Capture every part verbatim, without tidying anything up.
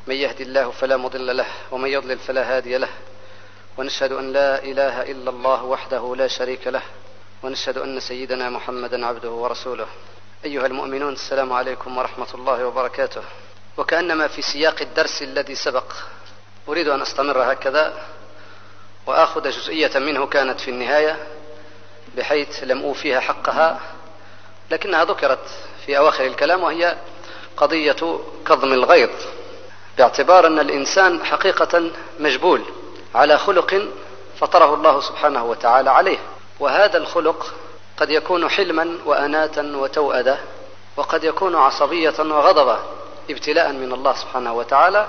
من يهد الله فلا مضل له ومن يضلل فلا هادي له، ونشهد أن لا إله إلا الله وحده لا شريك له، ونشهد أن سيدنا محمدا عبده ورسوله. أيها المؤمنون، السلام عليكم ورحمة الله وبركاته. وكأنما في سياق الدرس الذي سبق أريد أن أستمر هكذا وآخذ جزئية منه كانت في النهاية بحيث لم أوفيها حقها، لكنها ذكرت في أواخر الكلام، وهي قضية كظم الغيظ، باعتبار أن الإنسان حقيقة مجبول على خلق فطره الله سبحانه وتعالى عليه، وهذا الخلق قد يكون حلما وأناة وتوأدة، وقد يكون عصبية وغضبة ابتلاء من الله سبحانه وتعالى.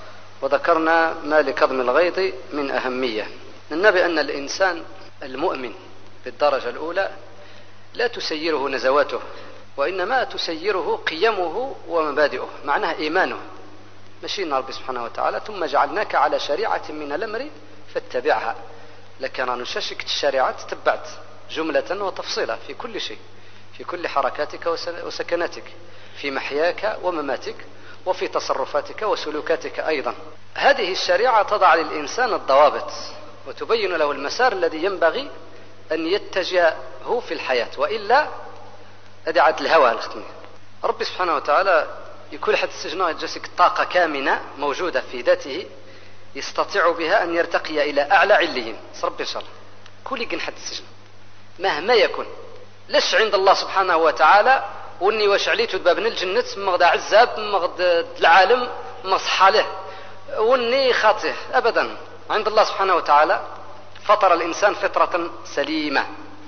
وذكرنا ما لكظم الغيظ من أهمية. ننبه أن الإنسان المؤمن بالدرجة الأولى لا تسيره نزواته، وإنما تسيره قيمه ومبادئه، معناها إيمانه. مشينا رب سبحانه وتعالى ثم جعلناك على شريعة من الأمر فاتبعها، لكن نششك الشريعة تتبعت جملة وتفصيلا في كل شيء، في كل حركاتك وسكناتك، في محياك ومماتك، وفي تصرفاتك وسلوكاتك أيضا. هذه الشريعة تضع للإنسان الضوابط وتبين له المسار الذي ينبغي أن يتجهه في الحياة، وإلا أدعت الهوى الختمية. رب سبحانه وتعالى يكون حد السجن يجسك طاقة كامنة موجودة في ذاته يستطيع بها أن يرتقي إلى أعلى عليين. رب إن شاء الله كل يقن حد السجن مهما يكون، لش عند الله سبحانه وتعالى واني واش عليت بابن الجنة مغدا عزاب مغد العالم مصحاله واني خاطئ ابدا. عند الله سبحانه وتعالى فطر الانسان فطرة سليمة،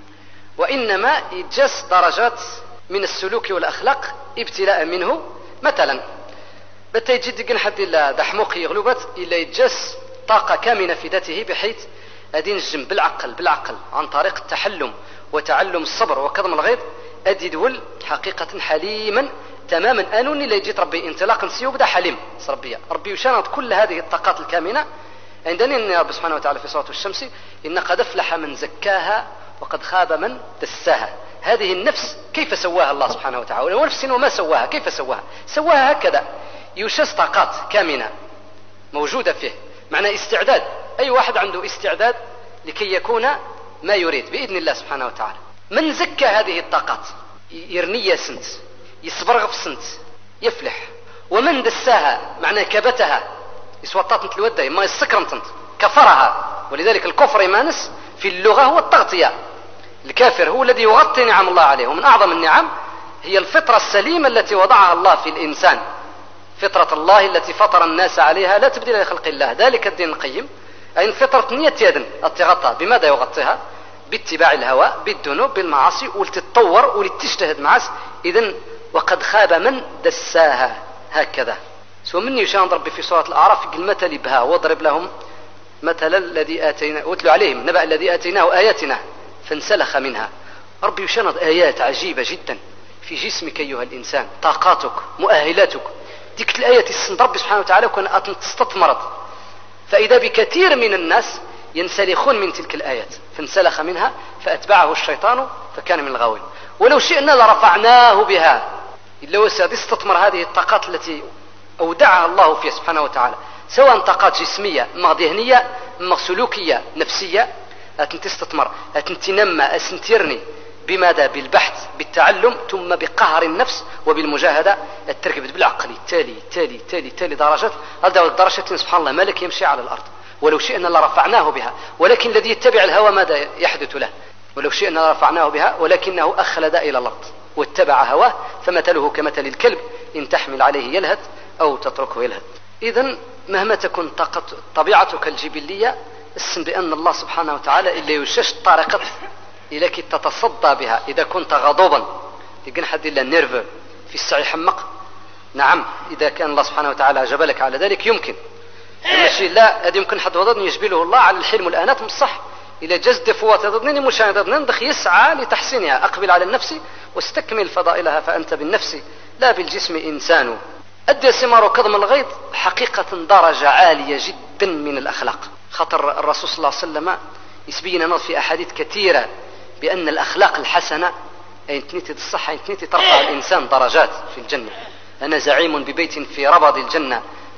وانما يتجس درجات من السلوك والاخلاق ابتلاء منه. مثلا بتا يجد قن حد الا دحموقي يغلبت الا يتجس طاقة كامنة في ذاته، بحيث ادي نجم بالعقل بالعقل عن طريق التحلم وتعلم الصبر وكظم الغيظ، أدي دول حقيقة حليما تماما. أنوني لا يجيت ربي انطلاقا سيو بدا حليم ربي ربي يشانط كل هذه الطاقات الكامنة. عندنا أن رب سبحانه وتعالى في سورة الشمس إن قد أفلح من زكاها وقد خاب من دساها. هذه النفس كيف سواها الله سبحانه وتعالى؟ ونفس وما سواها كيف سواها؟ سواها هكذا يشس طاقات كامنة موجودة فيه، معنى استعداد. أي واحد عنده استعداد لكي يكون ما يريد بإذن الله سبحانه وتعالى. من زكى هذه الطاقات يرنية سنت يصبرغ في سنت يفلح، ومن دساها معنى كبتها يسوطات مثل الودة ما يسكرمتنت كفرها. ولذلك الكفر يمانس في اللغة هو التغطية. الكافر هو الذي يغطي نعم الله عليه، ومن أعظم النعم هي الفطرة السليمة التي وضعها الله في الإنسان، فطرة الله التي فطر الناس عليها لا تبديل لخلق الله، ذلك الدين القيم. أي فطرة نية يدن التغطى. بماذا يغطيها؟ باتباع الهوى، بالذنوب، بالمعاصي، ولتتطور ولتجتهد معاس. إذن وقد خاب من دساها. هكذا سو مني يشان ربي في سورة الأعراف يقول مثل بها واضرب لهم مثل الذي آتينا واتلو عليهم نبأ الذي آتيناه آياتنا فانسلخ منها. ربي يشان آيات عجيبة جدا في جسمك أيها الإنسان، طاقاتك، مؤهلاتك. ديك الآيات السند ربي سبحانه وتعالى كان تستثمرت، فإذا بكثير من الناس ينسلخون من تلك الآيات فانسلخ منها فأتبعه الشيطان فكان من الغاوين. ولو شئنا لرفعناه بها، إلا وساد استثمر هذه الطاقات التي أودعها الله فيها سبحانه وتعالى، سواء طاقات جسمية ما ذهنية ما سلوكية نفسية، أتنتستثمر أتنتنمى أسنتيرني. بماذا؟ بالبحث، بالتعلم، ثم بقهر النفس وبالمجاهدة. التركب بالعقل التالي تالي تالي تالي درجات. هذا الدرجات سبحان الله ملك يمشي على الأرض. ولو شئنا لرفعناه بها، ولكن الذي يتبع الهوى ماذا يحدث له؟ ولو شئنا لرفعناه بها ولكنه أخلد إلى الأرض واتبع هواه فمثله كمثل الكلب إن تحمل عليه يلهث أو تتركه يلهث. إذن مهما تكون طبيعتك الجبلية، اسم بأن الله سبحانه وتعالى إلا يشش طريقة إليك تتصدى بها. إذا كنت غضوبا يقن حد إلا نيرفو في السعي حمق، نعم إذا كان الله سبحانه وتعالى جبلك على ذلك يمكن. ماشي لا هذا يمكن حد وضعني يجبله الله على الحلم والآنات مصح. إلى جزد فوات ضدني مشان ضدني دخ يسعى لتحسينها. أقبل على النفس واستكمل فضائلها فأنت بالنفس لا بالجسم إنسان. أدي ثمار كظم الغيظ حقيقة درجة عالية جدا من الأخلاق. خطر الرسول صلى الله عليه وسلم يسبينا في أحاديث كثيرة بأن الأخلاق الحسنة أي تنتي الصحة أي تنتي ترفع الإنسان درجات في الجنة. أنا زعيم ببيت في ربض الجنة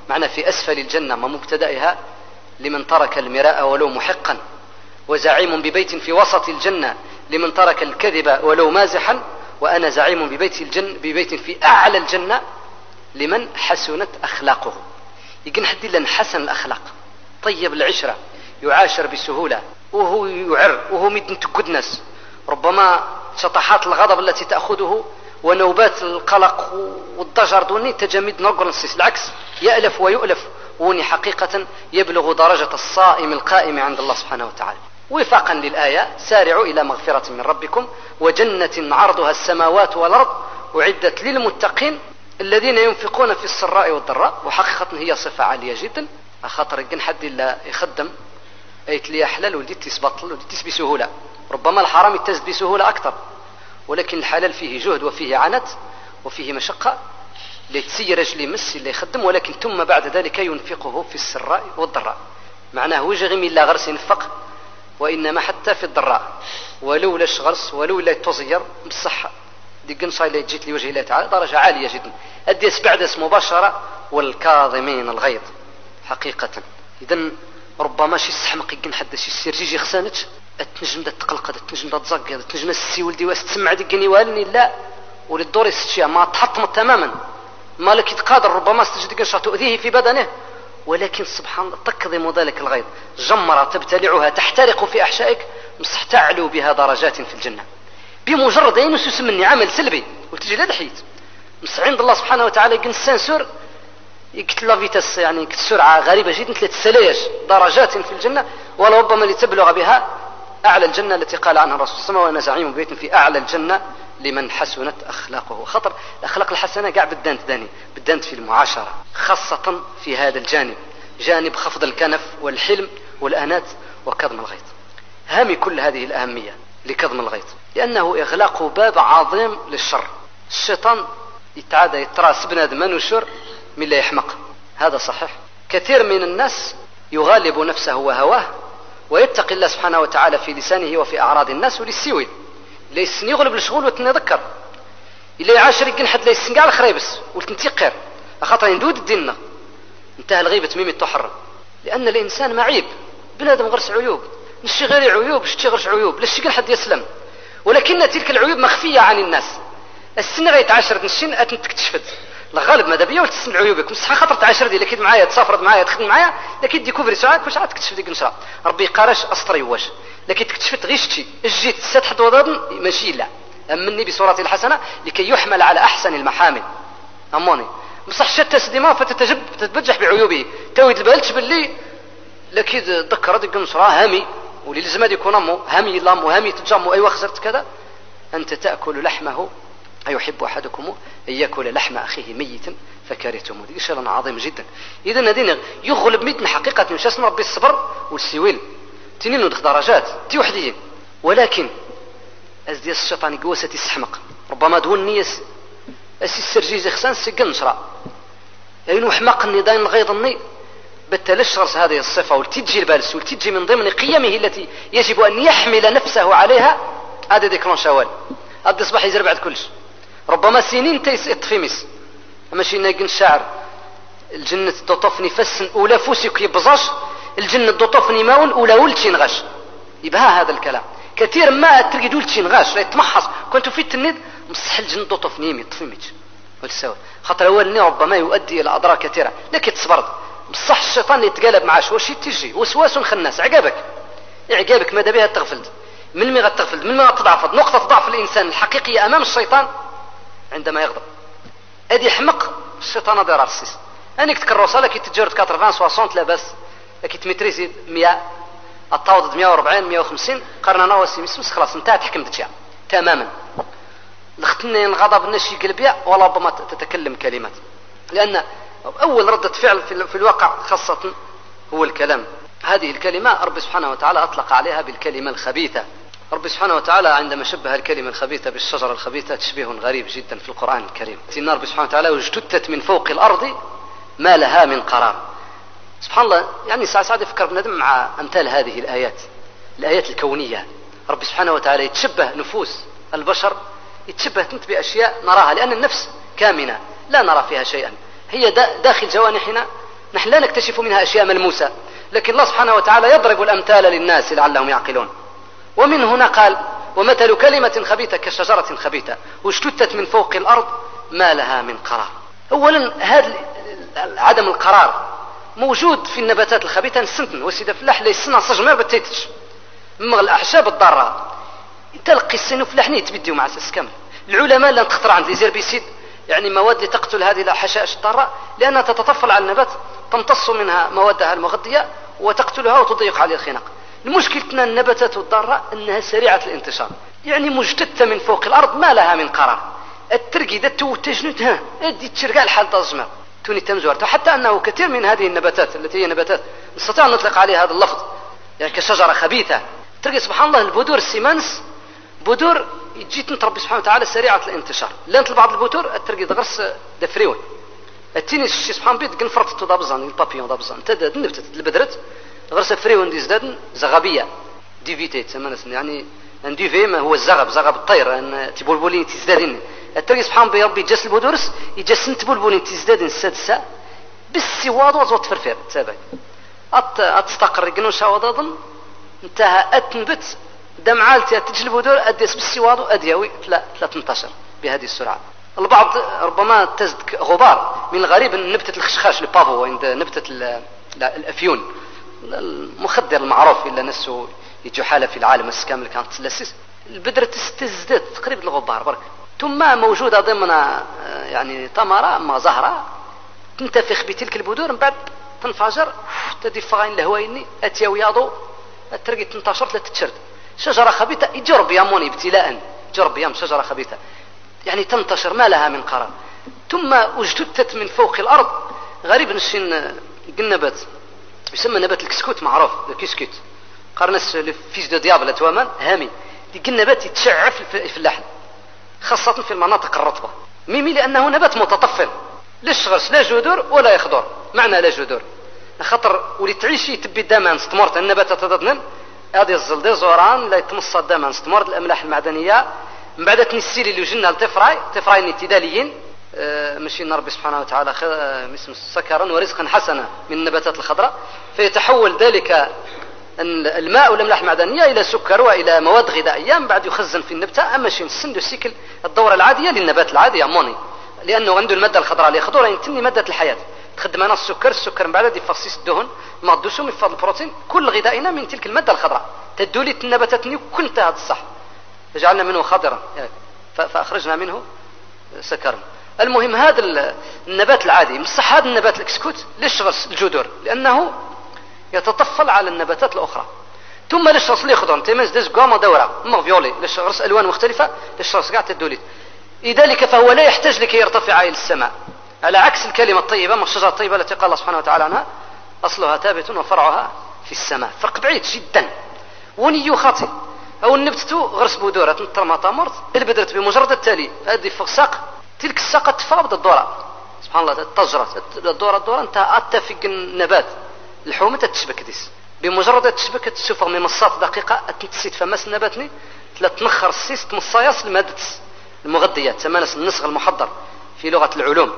معنى في أسفل الجنة ما مبتدأها لمن ترك المراء ولو محقا، وزعيم ببيت في وسط الجنة لمن ترك الكذب ولو مازحا، وأنا زعيم ببيت, الجن ببيت في أعلى الجنة لمن حسنت أخلاقه. يقن حد لن حسن الأخلاق، طيب العشرة، يعاشر بسهولة، وهو يعر وهو مدن تقدنس، ربما شطحات الغضب التي تأخذه ونوبات القلق والضجر دوني تجمد نرقل السيس، العكس يألف ويؤلف، وني حقيقة يبلغ درجة الصائم القائم عند الله سبحانه وتعالى. وفاقا للآية سارعوا إلى مغفرة من ربكم وجنة عرضها السماوات والأرض أعدت للمتقين الذين ينفقون في السراء والضراء. وحقيقة هي صفة عالية جدا، خاطر يقن حد إلا يخدم أيت لي أحلال ولديت تسبطل ولديت بسهولة، ربما الحرام يتزد بسهولة أكثر، ولكن الحلال فيه جهد وفيه عنت وفيه مشقة، ليتسي رجلي مس اللي يخدم، ولكن ثم بعد ذلك ينفقه في السراء والضراء. معناه وجغم إلا غرس ينفق، وإنما حتى في الضراء، ولو لاش غرس ولو لا تزير بالصحة دي قنصة اللي جيت لوجه الله تعالى درجة عالية جدا. أديس بعدس مباشرة والكاظمين الغيظ حقيقة. إذن ربما شي سحمق يقن حد شي سيرجيجي خسانتش التنجم دا تقلق التنجم دا تزق التنجم السي ولدي واس تسمع دي قني والني لا وللدور يستشيا ما تحطم تماما، مالك يتقادر ربما استجد قنشة تؤذيه في بدنه، ولكن سبحان الله تكظم ذلك الغيظ، جمرة تبتلعها تحترق في أحشائك، مصح تعلو بها درجات في الجنة بمجرد أن يسمى عمل سلبي وتجي لا دحيت مصح عند الله سبحانه وتعالى يقن السنسور يقتل فيتس يعني سرعة غريبة جدا ثلاث سلايش درجات في الجنة، ولربما لتبلغ بها أعلى الجنة التي قال عنها الرسول صلى الله عليه وسلم وأنا زعيم بيت في أعلى الجنة لمن حسنت أخلاقه. خطر الأخلاق الحسنة قاع بدانت داني بدانت في المعاشرة، خاصة في هذا الجانب، جانب خفض الكنف والحلم والأنات وكظم الغيظ. هامي كل هذه الأهمية لكظم الغيظ، لأنه إغلاق باب عظيم للشر. الشيطان يتعادى يتراس بنادم ونشر من لا يحمق، هذا صحيح. كثير من الناس يغالب نفسه وهواه ويتقي الله سبحانه وتعالى في لسانه وفي أعراض الناس وللسيوي، ليس يغلب الشغل وتنذكر إلا يعاشر يقن حد ليس قاع الخريبس وتنتقر أخطر يندود الدين انتهى الغيبة ميمي تحرم، لأن الإنسان معيب بنادم غرس عيوب، نشي غير عيوب نشي غيرش عيوب ليش يقن حد يسلم، ولكن تلك العيوب مخفية عن الناس. السنة غير تعاشر نشين أتن تكتشفت الغالب ماذا بيا وتسن عيوبك مصح خاطر تعاشر دي لكن معايا تسافرت معايا تخدم معايا لكن ديكوفري ساعات كل ساعات تكتشف ديك نشرا ربي قارش أسطري واش، لكن تكتشفت غيشتي الجيت ستحت وضاد ماشي لا أمني بصورة الحسنة لكي يحمل على أحسن المحامل أموني مصح شتى سديما فتتجب تتبجح بعيوبه تويد البالش باللي لكن ذكر ديك نشرا هامي ولي لازم يكون أمو هامي لام وهامي تجمو أيوة خسرت كذا أنت تأكل لحمه أيحب أحدكم أن يأكل لحم أخيه ميتا فكرهتموه. دي شيء عظيم جدا. إذا الذين يغلب ميتنا حقيقة مش اسم ربي الصبر والسويل تنين ندخ درجات تي وحديين، ولكن أزدي الشيطان قوسة السحمق ربما دون نيس أسي السرجيز خسان سيقن شراء يعني حمقني داين الغيظني بالتالي رأس هذه الصفة والتجي البالس والتجي من ضمن قيمه التي يجب أن يحمل نفسه عليها. هذا ذكرون شوال هذا أصبح يزر بعد كلش ربما سنين تيس اطفيمس ماشي ناقن الشعر الجنة دوطفني فسن أولا فوسك يبزاش الجنة دوطفني ماون أولا ولتشين غاش. يبقى هذا الكلام كثير ما تريد ولتشين غاش لا يتمحص كنت في التنيد مصح الجنة دوطفني يمي طفيميج والسوا خاطر أول ربما يؤدي إلى أضرار كثيرة لكن تصبرت بصح الشيطان اللي يتقلب معاش واش تجي وسواس خناس عقابك عقابك ماذا بها تغفلد من مي غتغفلد من ما تضعف نقطة ضعف الإنسان الحقيقية أمام الشيطان عندما يغضب ادي حمق الشيطان هذا راسيس انك تكروسا لك تجرد ثمانين ستين لا بس لك تمتريزي مية التوضد مية وأربعين مية وخمسين قرننا وسيمس خلاص انتهت حكمتك تماما. لختنين غضب الناس يقلب ولا ربما تتكلم كلمات، لأن أول ردة فعل في الواقع خاصة هو الكلام. هذه الكلمة رب سبحانه وتعالى أطلق عليها بالكلمة الخبيثة. رب سبحانه وتعالى عندما شبه الكلمة الخبيثة بالشجرة الخبيثة تشبيه غريب جدا في القرآن الكريم. إن رب سبحانه وتعالى واجتثت من فوق الأرض ما لها من قرار. سبحان الله يعني ساعة ساعة يفكر بندم مع أمثال هذه الآيات الآيات الكونية. رب سبحانه وتعالى يتشبه نفوس البشر يتشبه تنت بأشياء نراها، لأن النفس كامنة لا نرى فيها شيئا، هي داخل جوانحنا نحن لا نكتشف منها أشياء ملموسة، لكن الله سبحانه وتعالى يضرب الأمثال للناس لعلهم يعقلون. ومن هنا قال ومثل كلمة خبيثة كشجرة خبيثة واجتثت من فوق الأرض ما لها من قرار. أولا هذا عدم القرار موجود في النباتات الخبيثة نسنتن وسيدة فلاح ليسنا صجمر بتيتش مغ الأحشاب الضارة تلقي السن فلاحني تبديو مع أساس كامل. العلماء لن تخطر عند الزيربيسيد يعني مواد لتقتل هذه الحشائش الضارة لأنها تتطفل على النبات تمتص منها موادها المغذية وتقتلها وتضيق عليه الخناق. المشكلتنا النباتات الضارة أنها سريعة الانتشار يعني مجتثة من فوق الأرض ما لها من قرار. الترقي ذا توتجنت ها ادي تشرقع الحال تزمر توني تمزورت. حتى أنه كثير من هذه النباتات التي هي نباتات نستطيع أن نطلق عليها هذا اللفظ يعني كشجرة خبيثة ترقي سبحان الله البذور السيمانس بذور جيت ربي سبحانه وتعالى سريعة الانتشار. لانت بعض البذور الترقي دغرس دفريون التيني الشي سبحان بيت قنفرت تضابزان البابيون ضابزان تداد نبتت البدرت غرس فريون دي زداد زغبية ديفيتي تسمى يعني ان ديفي ما هو الزغب زغب الطير ان تبولبولين تزدادين الترقي سبحان بي ربي جس البذورس يجس تبولبولين تزدادين السادسة بالسواد وزوت فرفير تابع أت أتستقر جنوش وضاضن انتهى أتنبت دمعالتي تجلب بذور أديس بالسواد وأديوي لا لا تنتشر بهذه السرعة. البعض ربما تزد غبار من الغريب أن نبتة الخشخاش البافو عند نبتة الأفيون المخدر المعروف إلا نسو يجو حالة في العالم السكامل كانت تلسس البذرة تزداد تقريبا الغبار برك ثم موجودة ضمن يعني تمرة ما زهرة تنتفخ بتلك البذور من بعد تنفجر تدي فغين لهويني أتيا وياضو الترقي تنتشر لا تتشرد شجرة خبيثة يجرب ياموني ابتلاء جرب يام شجرة خبيثة يعني تنتشر ما لها من قرار. ثم اجتثت من فوق الأرض غريب نشين نبات يسمى نبات الكسكوت معروف الكسكوت قرنس فيس دو ديابل تومان هامي دي نبات يتشعف في اللحم خاصة في المناطق الرطبة ميمي لأنه نبات متطفل ليش غرس لا جذور ولا يخضر معنى لا جذور خطر ولي تعيشي تبي دائما استمرت النبات تضدن هذه الزلدي زوران لا يتمص دائما استمرت الأملاح المعدنية من بعد تنسيلي اللي جنا التفراي تفراي الابتداليين آه مشي ربي سبحانه وتعالى آه اسم سكرا ورزقا حسنا من النباتات الخضراء فيتحول ذلك الماء والأملاح المعدنية إلى سكر وإلى مواد غذائية من بعد يخزن في النبتة. أما شيء نسندو سيكل الدورة العادية للنبات العادي أموني لأنه عنده المادة الخضراء اللي يخضرها ينتمي مادة الحياة تخدم أنا السكر السكر من بعد يفصيص الدهن ما الدسم من فضل البروتين كل غذائنا من تلك المادة الخضراء تدولي النباتات كنت هذا الصح فجعلنا منه خضرا فأخرجنا منه سكرا. المهم هذا النبات العادي مصح هذا النبات الكسكوت ليش غرس الجذور لأنه يتطفل على النباتات الأخرى. ثم ليش غرس لي خضرا تيمز ديز قامة دورة ما فيولي ليش غرس ألوان مختلفة ليش غرس قاعد تدولي لذلك فهو لا يحتاج لكي يرتفع إلى السماء على عكس الكلمة الطيبة ما الشجرة الطيبة التي قال الله سبحانه وتعالى عنها أصلها ثابت وفرعها في السماء فرق بعيد جدا. ونيو خاطئ أو النبتة غرس بودورة ترمى تامرت البدرت بمجرد التالي هذه فوق ساق تلك الساقة تفاوض الدورة سبحان الله التجرة الدورة الدورة انت أتفق النبات الحومة تتشبك ديس بمجرد تشبك تشوفها من مصات دقيقة تنتسيت فماس النباتني تلا تنخر السيس تمصايص لمادة المغذيات تمانس النسغ المحضر في لغة العلوم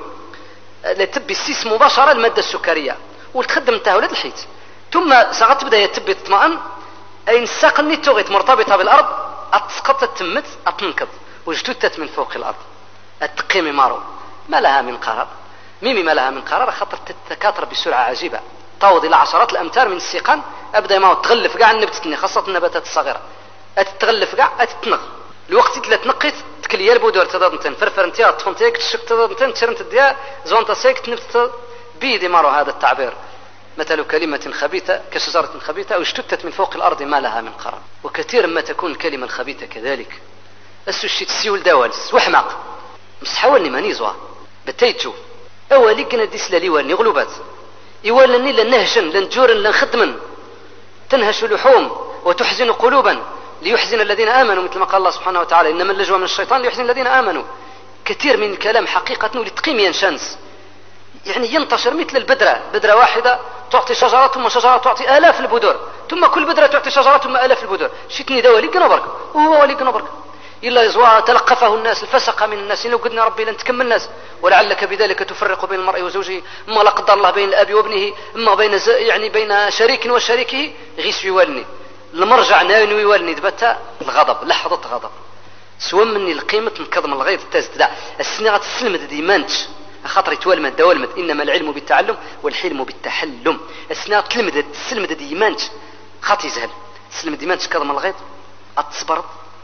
لتبي السيس مباشرة المادة السكرية وتخدم انتهى ولد الحيت ثم ساعات تبدأ يتبي تطمئن أي الساق النيتوغيت مرتبطة بالأرض أتسقط تمت أتنكض واجتثت من فوق الأرض التقيم مارو ما لها من قرار ميمي ما لها من قرار خاطر تتكاثر بسرعة عجيبة تعوض إلى عشرات الأمتار من السيقان أبدأ ما تغلف كاع النبتتني خاصة النباتات الصغيرة أتتغلف كاع أتتنغ الوقت اللي تنقيت تكليا البودور تضادنتن فرفر انتيا تفنتيك تشك تضادنتن تشرنت ديا زونتا سيك تنبت بيدي مارو هذا التعبير مثل كلمة خبيثة كشجرة خبيثة أو اجتثت من فوق الأرض ما لها من قرار. وكثيرا ما تكون الكلمة الخبيثة كذلك السوشي تسيول دوالس وحماق مسحولني ما نيزوا بتيتشو أولي كنا ديس لي والني غلوبات يوالني لنهجن لنجورن لنخدمن تنهش لحوم وتحزن قلوبا ليحزن الذين آمنوا مثل ما قال الله سبحانه وتعالى إنما اللجوى من الشيطان ليحزن الذين آمنوا. كثير من الكلام حقيقة لتقيم ينشنس يعني ينتشر مثل البذرة بذرة واحدة تعطي شجرة ثم شجرة تعطي آلاف البذور ثم كل بذرة تعطي شجرة ثم آلاف البذور شتني ذا ولي قنبرك وهو ولي قنبرك إلا يزوى تلقفه الناس الفسق من الناس. لو قلنا ربي لن تكمل الناس، ولعلك بذلك تفرق بين المرء وزوجه، اما لا قدر الله بين الاب وابنه، اما بين يعني بين شريك وشريكه. غيس يوالني المرجع ناوي يوالني دبتا الغضب، لحظة غضب سوى مني القيمة نكظم الغيظ تزدع السنة غتسلمد ديمانتش خاطر يتوالمد دوالمد. انما العلم بالتعلم والحلم بالتحلم. السنة تلمد تسلمد ديمانتش خاطي زهل تسلم ديمانتش كظم الغيظ اتصبر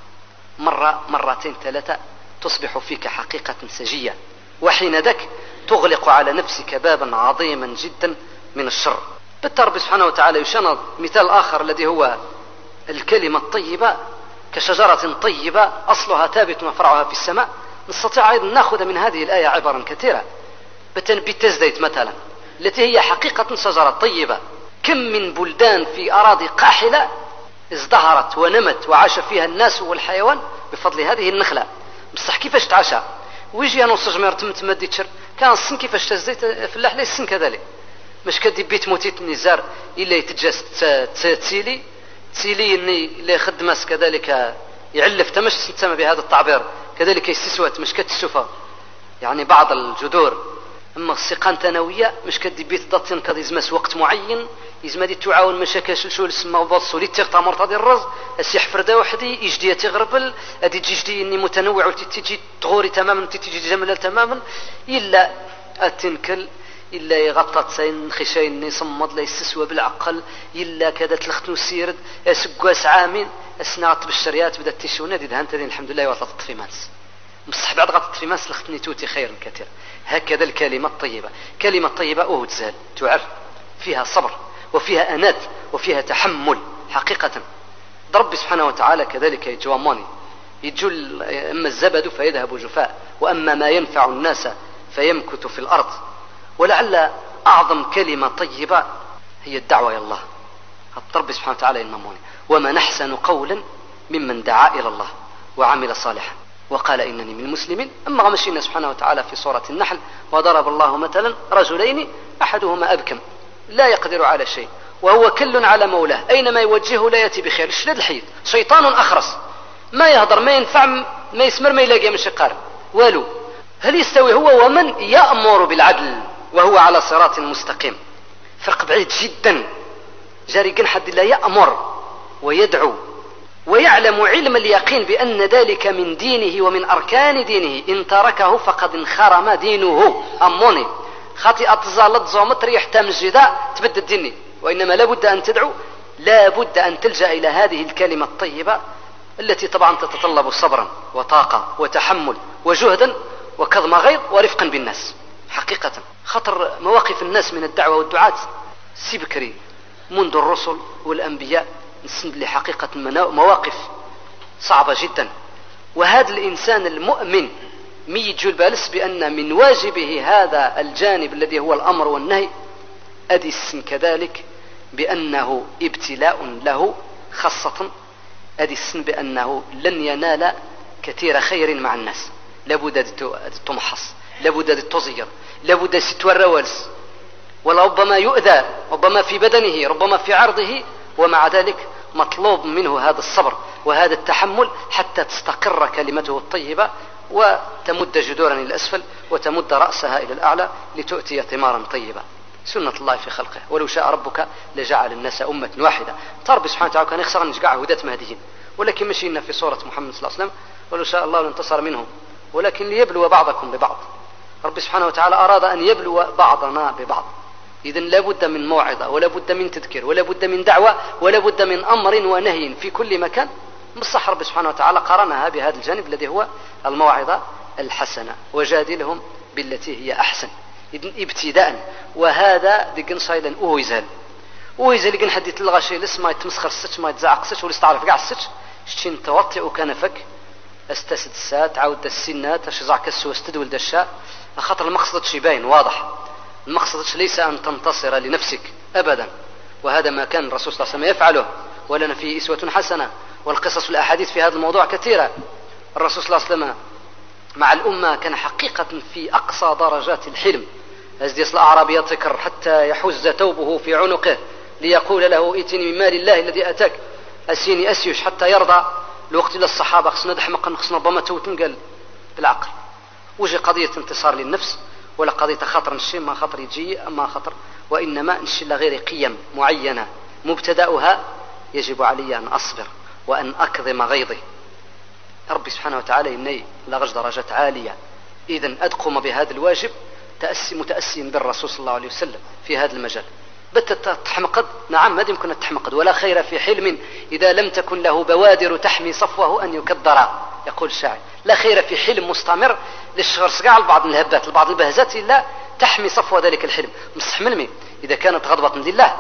مرة مرتين ثلاثة تصبح فيك حقيقة سجية، وحين ذاك تغلق على نفسك بابا عظيما جدا من الشر. بالتربي سبحانه وتعالى يشنض مثال آخر الذي هو الكلمة الطيبة كشجرة طيبة أصلها ثابت وفرعها في السماء. نستطيع أيضا نأخذ من هذه الآية عبرا كثيرة. بتنبيت الزيت مثلا التي هي حقيقة شجرة طيبة. كم من بلدان في أراضي قاحلة ازدهرت ونمت وعاش فيها الناس والحيوان بفضل هذه النخلة. بصح كيفاش تعشى ويجي انا صجمير تم تمدي تشر كان السن كيفاش تزيت فلاح لي السن كذلك مش كدي بيت موتيت النزار الا يتجاس تسيلي تسيلي اني اللي خدمس كذلك يعلف تمش تسمى بهذا التعبير كذلك يستسوت مش كتسوفا يعني بعض الجذور. اما السقان ثانويه مش كدي بيت ضطين كذا يزمس وقت معين يزمدي تعاون مشاكل شو اسمه وبص ولي تغطى مرتضي الرز السيح فرده وحدي يجدي تغربل ادي تجدي اني متنوع وتتجي تغوري تماما تتجي جمل تماما الا التنكل الا يغطى سين خشين يصمد لا يستسوى بالعقل الا كذا تلختو السيرد سكواس عامين اسنات بالشريات بدات تشونا دي هانت الحمد لله وطلت في ماس مصح بعد غطت في ماس لختني توتي خير كثير. هكذا الكلمة الطيبة كلمة طيبة أهد زال تعرف فيها صبر وفيها أنات وفيها تحمل حقيقة. رب سبحانه وتعالى كذلك يجواماني يجول أما الزبد فيذهب جفاء وأما ما ينفع الناس فيمكث في الأرض. ولعل أعظم كلمة طيبة هي الدعوة إلى الله. رب سبحانه وتعالى ينموني وما نحسن قولا ممن دعا إلى الله وعمل صالحا وقال إنني من المسلمين. أما غمشينا سبحانه وتعالى في سورة النحل وضرب الله مثلا رجلين أحدهما أبكم لا يقدر على شيء وهو كل على مولاه أينما يوجهه لا يأتي بخير. الشلد الحيط شيطان أخرس ما يهضر ما ينفع ما يسمر ما يلاقي من شقار والو. هل يستوي هو ومن يأمر بالعدل وهو على صراط مستقيم؟ فرق بعيد جدا. جاري حد لا يأمر ويدعو ويعلم علم اليقين بأن ذلك من دينه ومن أركان دينه إن تركه فقد انخرم دينه. أموني خاطئ أتزالت زومتر يحتام الجداء تبدد ديني. وإنما لابد أن تدعو لابد أن تلجأ إلى هذه الكلمة الطيبة التي طبعا تتطلب صبرا وطاقة وتحمل وجهدا وكظم غيظ ورفقا بالناس حقيقة. خطر مواقف الناس من الدعوة والدعاة سيبكري منذ الرسل والأنبياء نسند لحقيقة مواقف صعبة جدا. وهذا الإنسان المؤمن ميجول بالس بأن من واجبه هذا الجانب الذي هو الأمر والنهي أدي السن كذلك بأنه ابتلاء له خاصة أدي السن بأنه لن ينال كثير خير مع الناس. لابد أن تمحص لابد أن تزير لابد أن تتورى والس ولربما يؤذى ربما في بدنه ربما في عرضه ومع ذلك مطلوب منه هذا الصبر وهذا التحمل حتى تستقر كلمته الطيبة وتمد جذورا إلى الأسفل وتمد رأسها إلى الأعلى لتؤتي ثمارا طيبة. سنة الله في خلقه ولو شاء ربك لجعل الناس أمة واحدة. تربي سبحانه وتعالى كان يخسر نجقع هداة مهديين ولكن مشينا في صورة محمد صلى الله عليه وسلم ولو شاء الله لانتصر منهم ولكن ليبلو بعضكم ببعض. رب سبحانه وتعالى أراد أن يبلو بعضنا ببعض. إذن لابد من موعظة ولا بد من تذكير ولا بد من دعوة ولا بد من أمر ونهي في كل مكان. بالصح رب سبحانه وتعالى قرنها بهذا الجانب الذي هو الموعظة الحسنة وجادلهم بالتي هي أحسن. إذن ابتداء وهذا دقن صايلا أويزال أويزال لقن حديث الغشي لس ما يتمسخر السج ما يتزعق السج ولس تعرف قاع السج شتين توطئ كنفك استسد السات عود السنات اشزع كسو استدول دشاء. خاطر المقصد شي باين واضح. المقصد ليس أن تنتصر لنفسك أبدا وهذا ما كان الرسول صلى الله عليه وسلم يفعله ولنا فيه إسوة حسنة. والقصص والأحاديث في هذا الموضوع كثيرة. الرسول صلى الله عليه وسلم مع الأمة كان حقيقة في أقصى درجات الحلم. أزدي يصل أعرابي يتكر حتى يحز ثوبه في عنقه ليقول له ائتني من مال الله الذي أتاك أسيني أسيش حتى يرضى الوقت إلى الصحابة خصنا دحمقا خصنا ربما توتن قال بالعقل وجه قضية انتصار للنفس ولا قضية خطر نشي ما خطر يجي أما خطر، وإنما نشي لغير قيم معينة مبتدأها يجب علي أن أصبر وأن أكظم غيظي. ربي سبحانه وتعالى إني لغج درجات عالية، إذن أدقم بهذا الواجب تأسي متأسيا بالرسول صلى الله عليه وسلم في هذا المجال. بت تحمقد، نعم ما يمكن أن تحمقد، ولا خير في حلم إذا لم تكن له بوادر تحمي صفوه أن يكدر، يقول الشاعر. لا خير في حلم مستمر للشغر صقاع لبعض الهبات لبعض البهزات إلا تحمي صفوة ذلك الحلم. مصح ملمي إذا كانت غضبة لله،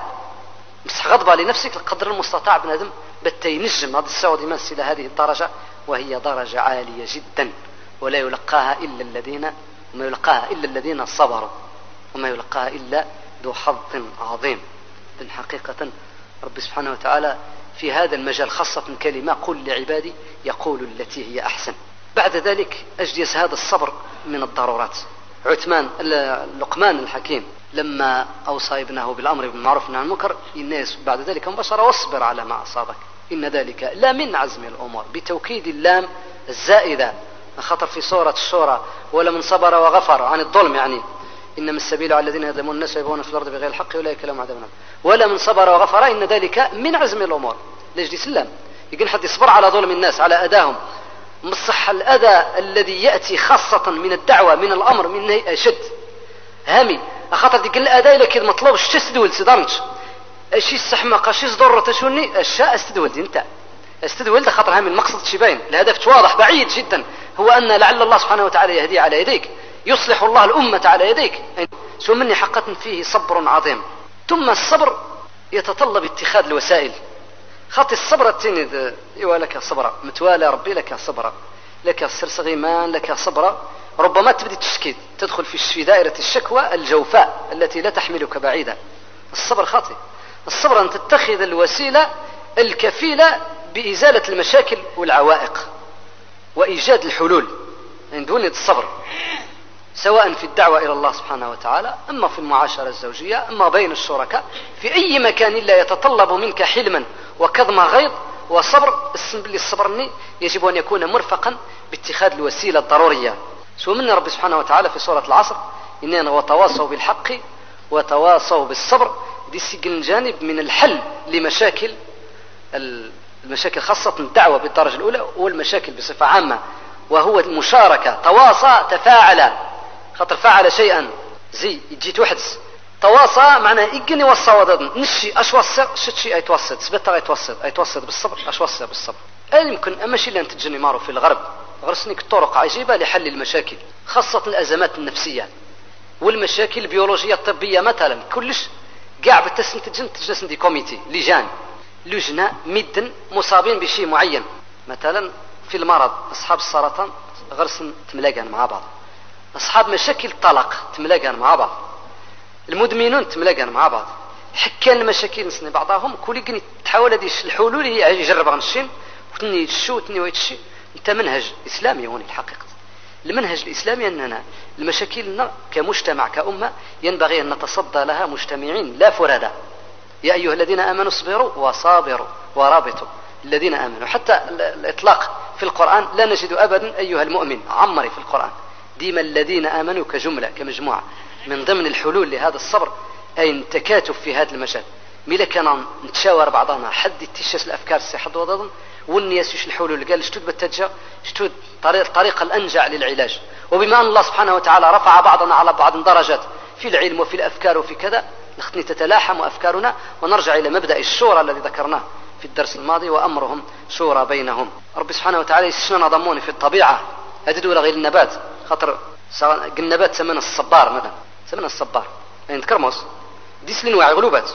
مصح غضبة لنفسك القدر المستطاع بنادم بتي نجم هذا السعود يمس إلى هذه الدرجة، وهي درجة عالية جدا ولا يلقاها إلا الذين وما يلقاها إلا الذين صبروا وما يلقاها إلا ذو حظ عظيم. إذن حقيقة رب سبحانه وتعالى في هذا المجال خاصة كلمة قل لعبادي يقول التي هي أحسن. بعد ذلك أجلس هذا الصبر من الضرورات. عثمان لقمان الحكيم لما أوصى ابنه بالأمر بالمعروف والنهي عن المنكر الناس بعد ذلك مباشرة واصبر على ما أصابك إن ذلك لا من عزم الأمور، بتوكيد اللام الزائدة، خطر في سورة الشورى ولا من صبر وغفر عن الظلم، يعني إنما السبيل على الذين يظلمون الناس ويبغون في الأرض بغير الحق أولئك لهم عذاب أليم، ولا من صبر وغفر إن ذلك من عزم الأمور. ليش سلام يقول حد يصبر على ظلم الناس على أداهم، مصح الأذى الذي يأتي خاصة من الدعوة من الأمر من نهي أشد هامي أخطر ديك الأداء لك مطلوب الشيء استدول سدارنج الشيء السحمق الشيء ضرة تشوني الشيء استدول انت استدول ده خطر هامي. المقصد شبين الهدف واضح بعيد جدا، هو أن لعل الله سبحانه وتعالى يهدي على يديك، يصلح الله الأمة على يديك. سو مني حقا فيه صبر عظيم. ثم الصبر يتطلب اتخاذ الوسائل. خاطي الصبر التنذ ايوا لك صبرا متوالى ربي لك صبرا لك سرسغيمان لك صبرا، ربما تبدي تشكيد تدخل في في دائرة الشكوى الجوفاء التي لا تحملك بعيدا. الصبر خاطئ. الصبر أن تتخذ الوسيلة الكفيلة بإزالة المشاكل والعوائق وإيجاد الحلول من دون الصبر، سواء في الدعوة إلى الله سبحانه وتعالى أما في المعاشرة الزوجية أما بين الشركاء في أي مكان لا يتطلب منك حلما وكظم غيظ وصبر. السنبل الصبرني يجب أن يكون مرفقا باتخاذ الوسيلة الضرورية. سو من رب سبحانه وتعالى في سورة العصر إننا وتواصوا بالحق وتواصوا بالصبر، دي سجن جانب من الحل لمشاكل المشاكل خاصة الدعوة بالدرجة الأولى والمشاكل بصفة عامة، وهو المشاركة. تواصى تفاعل، خاطر فعل شيئا زي جيت وحدس تواصى معناه إجني وصى نشي أش وصى شت شيء أيتوسط سبت أيتوسط أيتوسط بالصبر أش وصى بالصبر. أين يمكن أما شيء لأن تجني معروف في الغرب غرسنك طرق عجيبة لحل المشاكل خاصة الأزمات النفسية والمشاكل البيولوجية الطبية مثلا. كلش قاع بتسن تجن تجلس عندي كوميتي لجان لجنة مدن مصابين بشيء معين، مثلا في المرض أصحاب السرطان غرسن تملاقان مع بعض، أصحاب مشاكل طلاق تملاقان مع بعض، المدمنون تملاقان مع بعض، حكان المشاكل نسني بعضهم كل يقني تحاول هذه الحلول هي يجرب غنشين وتني الشو وتني ويتشي. انت منهج إسلامي هون الحقيقة. المنهج الإسلامي أننا المشاكلنا كمجتمع كأمة ينبغي أن نتصدى لها مجتمعين لا فرادى. يا أيها الذين آمنوا اصبروا وصابروا ورابطوا الذين آمنوا. حتى الإطلاق في القرآن لا نجد أبدا أيها المؤمن عمري في القرآن ديما الذين آمنوا كجملة كمجموعة. من ضمن الحلول لهذا الصبر أي التكاتف في هذا المجال. ميلا كان نتشاور بعضنا حد يتشاس الأفكار الصحة وضضن والناس يش الحلول قال شتود بتتجا شتود الطريقة الأنجع للعلاج. وبما أن الله سبحانه وتعالى رفع بعضنا على بعض درجات في العلم وفي الأفكار وفي كذا نختني تتلاحم أفكارنا ونرجع إلى مبدأ الشورى الذي ذكرناه في الدرس الماضي وأمرهم شورى بينهم. رب سبحانه وتعالى يسشنا نضموني في الطبيعة أددوا لغير النبات خطر النبات سمنا الصبار مثلا سمنا الصبار يعني كرموس ديس لنواع غلوبات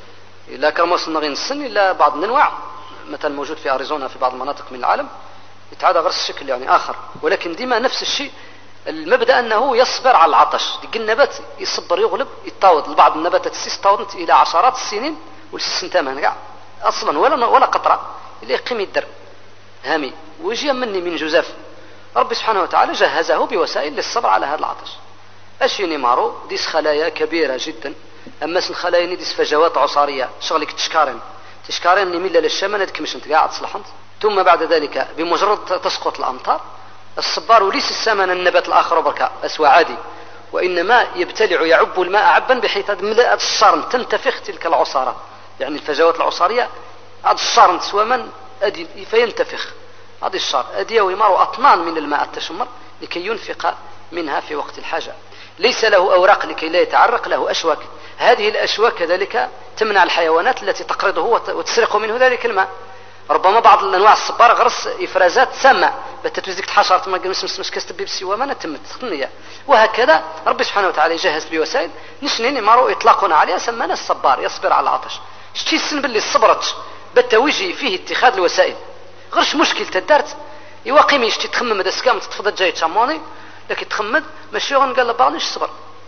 إلا كرموس نغين السن إلا بعض الأنواع مثلا موجود في أريزونا في بعض المناطق من العالم يتعادى غير الشكل يعني آخر، ولكن ديما نفس الشيء. المبدأ أنه يصبر على العطش. ديك النبات يصبر يغلب يتطاود. لبعض النباتات تستطاودت إلى عشرات السنين والسن تمام قاع أصلا ولا ولا قطرة اللي يقيم الدر هامي ويجي مني من جزاف. رب سبحانه وتعالى جهزه بوسائل للصبر على هذا العطش. أشيني مارو ديس خلايا كبيرة جدا، أما سن خلايا ديس فجوات عصارية شغلك تشكارين تشكارين نميل للشمال هذيك مش انت قاعد تصلحنت ثم بعد ذلك بمجرد تسقط الأمطار الصبار وليس السمن النبات الآخر بركة أسوى عادي، وإنما يبتلع يعب الماء عبا بحيث ملأت الصارن تنتفخ تلك العصارة، يعني الفجوات العصارية هذا الصارن تسوى من أدي فينتفخ هذه الشار أدي ويمر أطنان من الماء التشمر لكي ينفق منها في وقت الحاجة. ليس له أوراق لكي لا يتعرق، له أشواك. هذه الأشواك كذلك تمنع الحيوانات التي تقرضه وتسرق منه ذلك الماء. ربما بعض الأنواع الصبار غرس إفرازات سامة بتتوزيك حشرة ما مش مش مش كستبي بسوا ما نتمت تقنية. وهكذا ربي سبحانه وتعالى يجهز بوسائل نشنين مروا يطلقون عليها سمانا الصبار يصبر على العطش. شتي السن باللي صبرت بالتوجي فيه اتخاذ الوسائل غيرش مشكل تدارت يواقيمي يشتي تخمم هذا سكام تتفضل جاي تشاموني لكن تخمد ماشي قال له باغنيش الصبر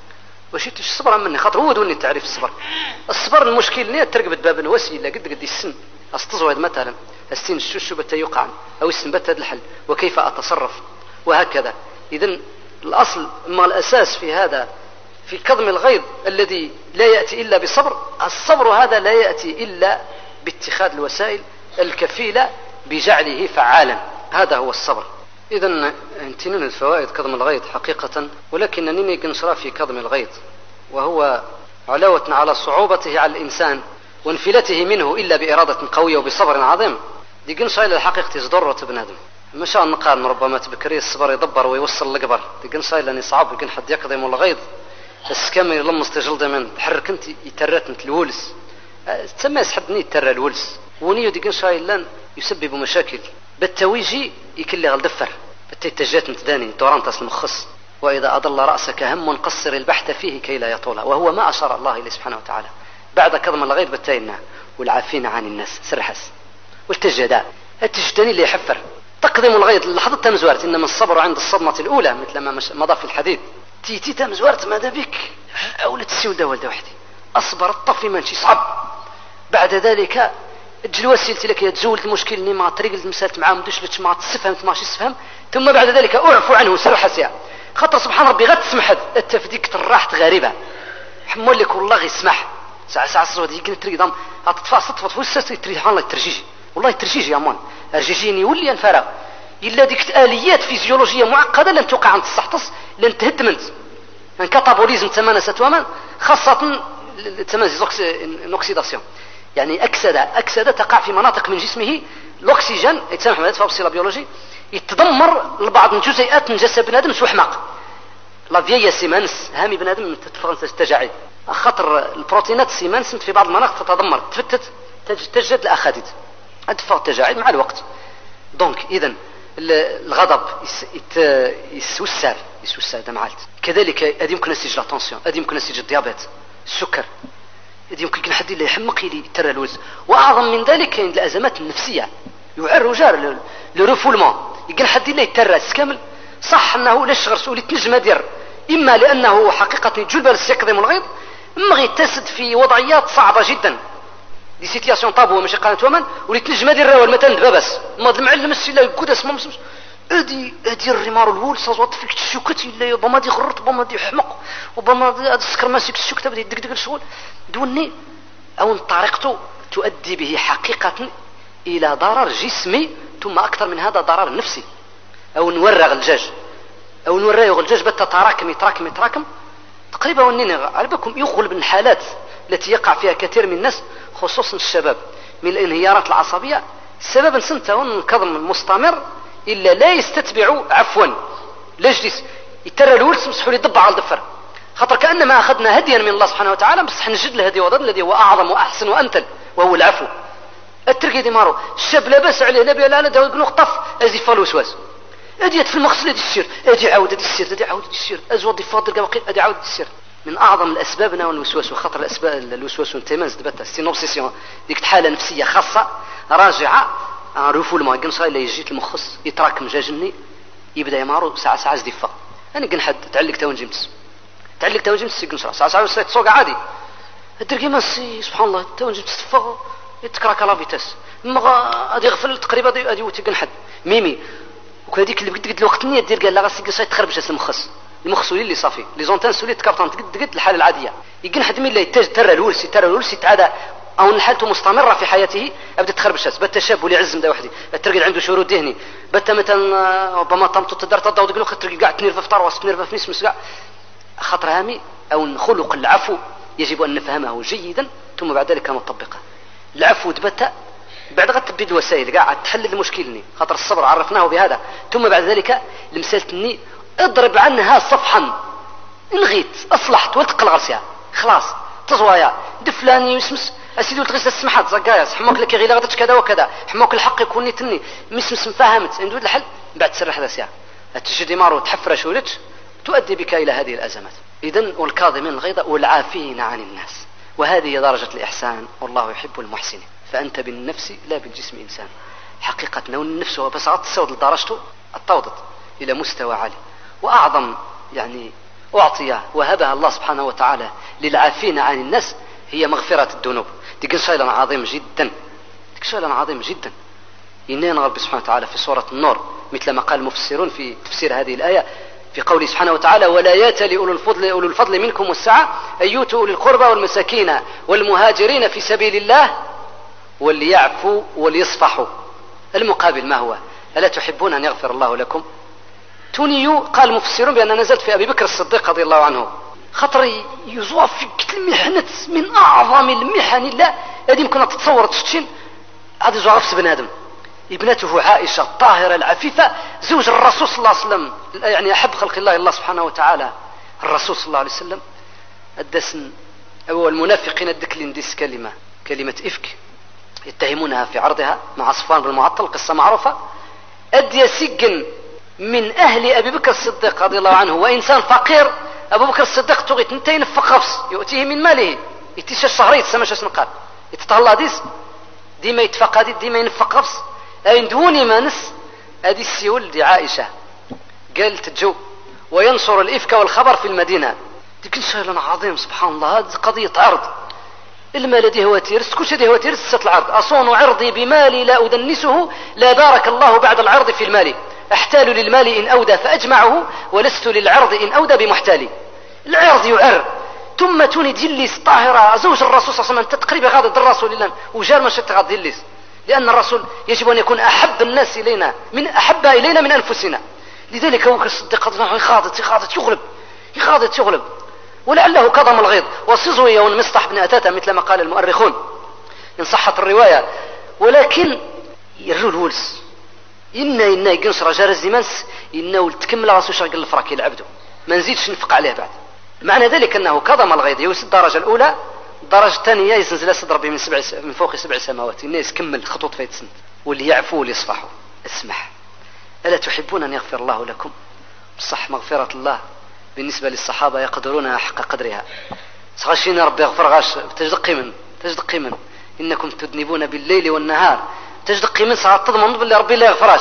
واش يتش الصبر مني خاطر هو دوني تعريف الصبر. الصبر المشكل نيه ترقبت باب الوسيله قد قد السن استزويد مثلا السن الشوشو بتا يقع او السن بتا الحل وكيف اتصرف وهكذا. اذا الاصل ما الاساس في هذا في كظم الغيظ الذي لا ياتي الا بصبر. الصبر هذا لا ياتي الا باتخاذ الوسائل الكفيله بجعله فعالا، هذا هو الصبر. إذن انتنين الفوائد كظم الغيظ حقيقة، ولكنني قنشرا في كظم الغيظ وهو علاوة على صعوبته على الإنسان وانفلته منه إلا بإرادة قوية وبصبر عظيم. دي قنشرا إلى الحقيقة يزدرة بنادم مش نقارن ربما تبكري الصبر يدبر ويوصل لقبر. دي قنشرا لأني صعب يقن حد يقضم الغيظ بس كما يلمس تجلد من تحرك انت يترات انت الولس تسمى يسحبني يترى الولس ونيو دي قنشرا لان يسبب مشاكل بالتويجي يكلي غالدفر بالتيتجات متداني دوران تاس المخص. وإذا أضل رأسك هم قصر البحث فيه كي لا يطول، وهو ما أشار الله إليه سبحانه وتعالى بعد كظم الغيظ بالتينا والعافين عن الناس سرحس والتجداء التجداني اللي يحفر تقدم الغيظ لحظة تمزوارت. إنما الصبر عند الصدمة الأولى مثل ما مضى في الحديث تيتي تمزوارت ماذا بك أولى تسيول دا ولد وحدي أصبر الطفي مانشي صعب. بعد ذلك تجي وسيلتي لك تزول المشكل اللي ما طريق المسالت معاه مدش ما تسفهمت ماشي تسفهم. ثم بعد ذلك اعفو عنه سرحسيا خاطر سبحان ربي غير تسمح التفديك الراحت غريبه حمول لك والله غير يسمح ساعه ساعه صوت يمكن تريد ضم تطفى صدفه فوسس تريد سبحان الله ترجيجي والله ترجيجي يا مان ارجيجيني يولي انفرغ الا ديك الاليات فيزيولوجيه معقده لن توقع عند الصحتص لن تهدمنت ان كاتابوليزم تمانست ومن خاصه التمازيزوكسيداسيون يعني أكسدة أكسدة تقع في مناطق من جسمه الأكسجين يتسامح مع الفابسيلا بيولوجي يتدمر لبعض الجزيئات من جسد بنادم سوى حماق لا فييا سيمانس هامي بنادم تتفرنس التجاعيد خاطر البروتينات سيمانس في بعض المناطق تتدمر تفتت تجد الأخاديد أدفع التجاعيد مع الوقت. دونك إذن الغضب يسوسر يسوسر دمعالت كذلك أدي يمكن نسيج لا تنسيون أدي يمكن نسيج الديابيت السكر إذا يمكن حد اللي يحمق يترى الوز. وأعظم من ذلك كاين الأزمات النفسية يعر رجال لرفولمون يمكن حد اللي يترى كامل صح أنه لاش غرسولي تنجم دير إما لأنه حقيقة جلب السيقظم الغيظ إما غيتسد في وضعيات صعبة جدا دي سيتياسيون طابو ماشي قانت ومن ولي تنجم دير والمثل دبابس ما المعلم السي لا يكودس ما مسمش ادي ادي الرمار الول صوت فيك تشوكتي لا بما دي غرت بما دي حمق وبما هذا السكر ماسك الشوكته بدا يدقدق الشغل دوني او طريقته تؤدي به حقيقه الى ضرر جسمي ثم اكثر من هذا ضرر نفسي. او نورغ الدجاج او نورغ الدجاج بتا تراكم يتراكم يتراكم تقريبا ونين على بالكم يغلب من الحالات التي يقع فيها كثير من الناس خصوصا الشباب من الانهيارات العصبيه سببا سنتون كظم المستمر إلا لا يستتبع عفوا لجلس يترى الولس مسحوا لي ضب على الضفر خاطر كأنما أخذنا هديا من الله سبحانه وتعالى بس نجد له هدي وضد الذي هو أعظم وأحسن وأمثل وهو العفو. التركي دي مارو الشاب لاباس عليه نبي لا لا دا يقولوا خطف ازي فالوسواس ادي في المغسل ادي السير ادي عاود ادي السير ادي عاود ادي السير ازود فاضل قبل ادي عاود السير. من أعظم الأسباب نوع الوسواس وخطر الأسباب الوسواس والتماس دبتا سي نوبسيسيون ديك حالة نفسية خاصة راجعة عرفوا لما قنصا إلا يجيت المخص يتراكم جاجني يبدا يمارو ساعه ساعه زديفه انا قن حد تعلق تو نجمت تعلق تو نجمت قنصا ساعه ساعه ساعه تسوق عادي الدركي ما سي سبحان الله تو نجمت تفا يتكراك لا فيتاس ما غادي يغفل تقريبا غادي يوتي قن حد ميمي وكذيك اللي قد قد الوقت نيه دير قال لا غاسي قنصا تخربش المخص المخص اللي صافي لي زونتان سولي تكابطان قد قد الحاله العاديه يقن حد مين اللي يتج ترى الولسي ترى الولسي تعاد او ان حالته مستمره في حياته ابدا تخربش بتا شاب ولي عزم دا وحدي الترقل عنده شروط دهني بتا مثلا ربما طمطو تدار تضاو تقول لك الترقل قاعد تنير في فطار وتنير في نسمس كاع خطر هامي او خلق العفو يجب ان نفهمه جيدا ثم بعد ذلك نطبقه. العفو تبتا بعد غتبدي الوسائل قاعد تحل المشكلني خاطر الصبر عرفناه بهذا ثم بعد ذلك لمسالتني اضرب عنها صفحا لغيت اصلحت والتقل غرسها خلاص تزوايا دفلاني يسمس اسيدي وتغيس السمحات زقايا حموك لك غير غدتش كذا وكذا حموك الحق يكون تني مسمس فهمت ندود الحل بعد تسرح ذا ساعه تجدي مارو تحفرش ولت تؤدي بك الى هذه الازمات. اذن والكاظمين الغيظ والعافين عن الناس وهذه درجه الاحسان والله يحب المحسنين. فانت بالنفس لا بالجسم انسان حقيقه لو النفس بس تصود لدرجته التوضت الى مستوى عالي واعظم يعني اعطي وهبها الله سبحانه وتعالى للعافين عن الناس هي مغفرة الذنوب. ديك شيء عظيم جدا ديك شيء عظيم جدا. إننا رب سبحانه وتعالى في سورة النور مثل ما قال المفسرون في تفسير هذه الآية في قوله سبحانه وتعالى ولا يأتل أولو الفضل أولو الفضل منكم والسعة أن يؤتوا أولي القربى والمساكين والمهاجرين في سبيل الله وليعفوا وليصفحوا. المقابل ما هو؟ ألا تحبون أن يغفر الله لكم؟ تونيو قال المفسرون بأن نزلت في أبي بكر الصديق رضي الله عنه خطر يزوى في المحنة من أعظم المحن الله هذه يمكن تتصور تشتين هذا يزوى غفص بن ابنته عائشة الطاهرة العفيفة زوج الرسول صلى الله عليه وسلم يعني أحب خلق الله الله سبحانه وتعالى الرسول صلى الله عليه وسلم الدسن أو المنافقين الدكلين ديس كلمة كلمة إفك يتهمونها في عرضها مع صفوان بن المعطل قصة معروفة أدي سجن من أهل أبي بكر الصديق رضي الله عنه وإنسان فقير أبو بكر الصديق تغيت انتين فقفص يؤتيه من ماله يتيش الشهر يتسمى شو نقال يتطهلا ديس ديما يتفق هذه ديما ينفق قفص أين دوني ما نس هذه السيول دي عائشة قالت جو وينشر الإفك والخبر في المدينة. ديك شيء عظيم سبحان الله. هذه قضية عرض المال دي هو تيرس كل شيء دي هو تيرس ست العرض أصون عرضي بمالي لا أدنسه لا بارك الله بعد العرض في المال احتال للمال إن أودى فأجمعه ولست للعرض إن أودى بمحتالي. العرض يعر ثم توني ديليس طاهرة زوج الرسول صلى الله عليه وسلم تقريبا غاضد الرسول الله وجار ما شت غاض ديليس لأن الرسول يجب أن يكون أحب الناس إلينا من أحب إلينا من أنفسنا. لذلك هو الصديق يخاضت يخاضت يغلب يخاضت يغلب ولعله كظم الغيظ وصزوي ونمسطح بن أتاتا مثل ما قال المؤرخون إن صحت الرواية. ولكن يرجو الولس إنا إنا يقنص رجال الزمانس إنه تكمل راسو شرق الفراك يلعبده ما نزيدش نفق عليه بعد. معنى ذلك أنه كظم الغيظ يوس الدرجة الأولى. الدرجة الثانية يزنزل صدر به من سبع من فوق سبع سماوات الناس يكمل خطوط فايت سنت واللي يعفو واللي يصفحوا. اسمح ألا تحبون أن يغفر الله لكم؟ صح مغفرة الله بالنسبة للصحابة يقدرونها حق قدرها. سغشين ربي يغفر غاش تجدقي من تجدقي من إنكم تذنبون بالليل والنهار تجدقي من ساعة تضمن بالله ربي لا يغفراش.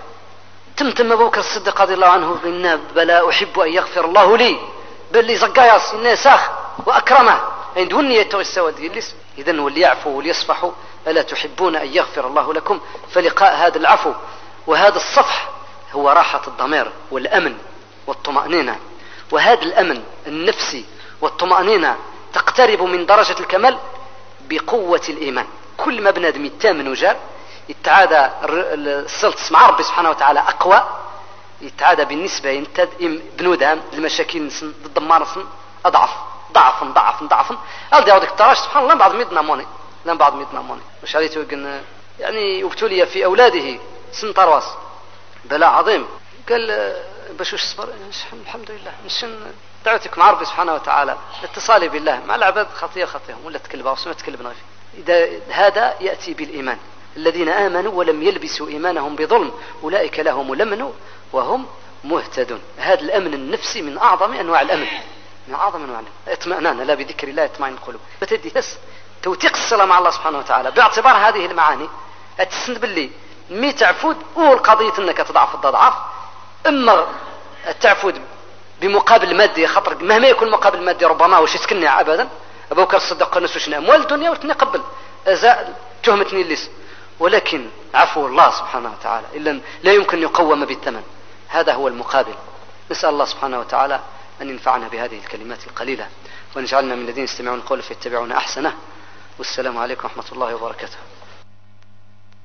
تمتم أبو بكر الصديق رضي الله عنه إن بلا أحب أن يغفر الله لي بل لي زقاياس إنه ساخ وأكرمه عند وني يتوسوى ديلس. إذن وليعفوا وليصفحوا ألا تحبون أن يغفر الله لكم؟ فلقاء هذا العفو وهذا الصفح هو راحة الضمير والأمن والطمأنينة. وهذا الأمن النفسي والطمأنينة تقترب من درجة الكمال بقوة الإيمان. كل ما بنادم يتامن وجار يتعادى السلط مع ربي سبحانه وتعالى أقوى يتعادى بالنسبة ينتد بنودام المشاكل ضد مارسن أضعف ضعفا ضعفا ضعفا. هل يعودك التراش سبحان الله بعض ميدنا موني لم بعض ميدنا موني مش عليته يقول يعني ابتلي في أولاده سن طرواس بلاء عظيم قال باش وش صبر الحمد لله نشن دعوتك مع ربي سبحانه وتعالى اتصالي بالله مع العباد خطية خطيهم ولا تكلبها وسمة تكلبنا فيه. إذا هذا يأتي بالإيمان الذين آمنوا ولم يلبسوا إيمانهم بظلم أولئك لهم الأمن وهم مهتدون. هذا الأمن النفسي من أعظم أنواع الأمن من أعظم أنواع الأمن. اطمئنان لا بذكر الله يطمئن القلوب. بتدي بس توثيق الصلة مع الله سبحانه وتعالى باعتبار هذه المعاني التسند باللي مي تعفود والقضية أنك تضعف الضعف. إما التعفود بمقابل مادي خطر مهما يكون مقابل مادي ربما وش يسكنني أبدا. أبو بكر الصديق قال نسوش أموال الدنيا وتني قبل أزاء تهمتني الليس ولكن عفو الله سبحانه وتعالى إلا لا يمكن يقوم بالثمن. هذا هو المقابل. نسأل الله سبحانه وتعالى أن ينفعنا بهذه الكلمات القليلة ونجعلنا من الذين يستمعون القول فيتبعون أحسنه والسلام عليكم ورحمة الله وبركاته.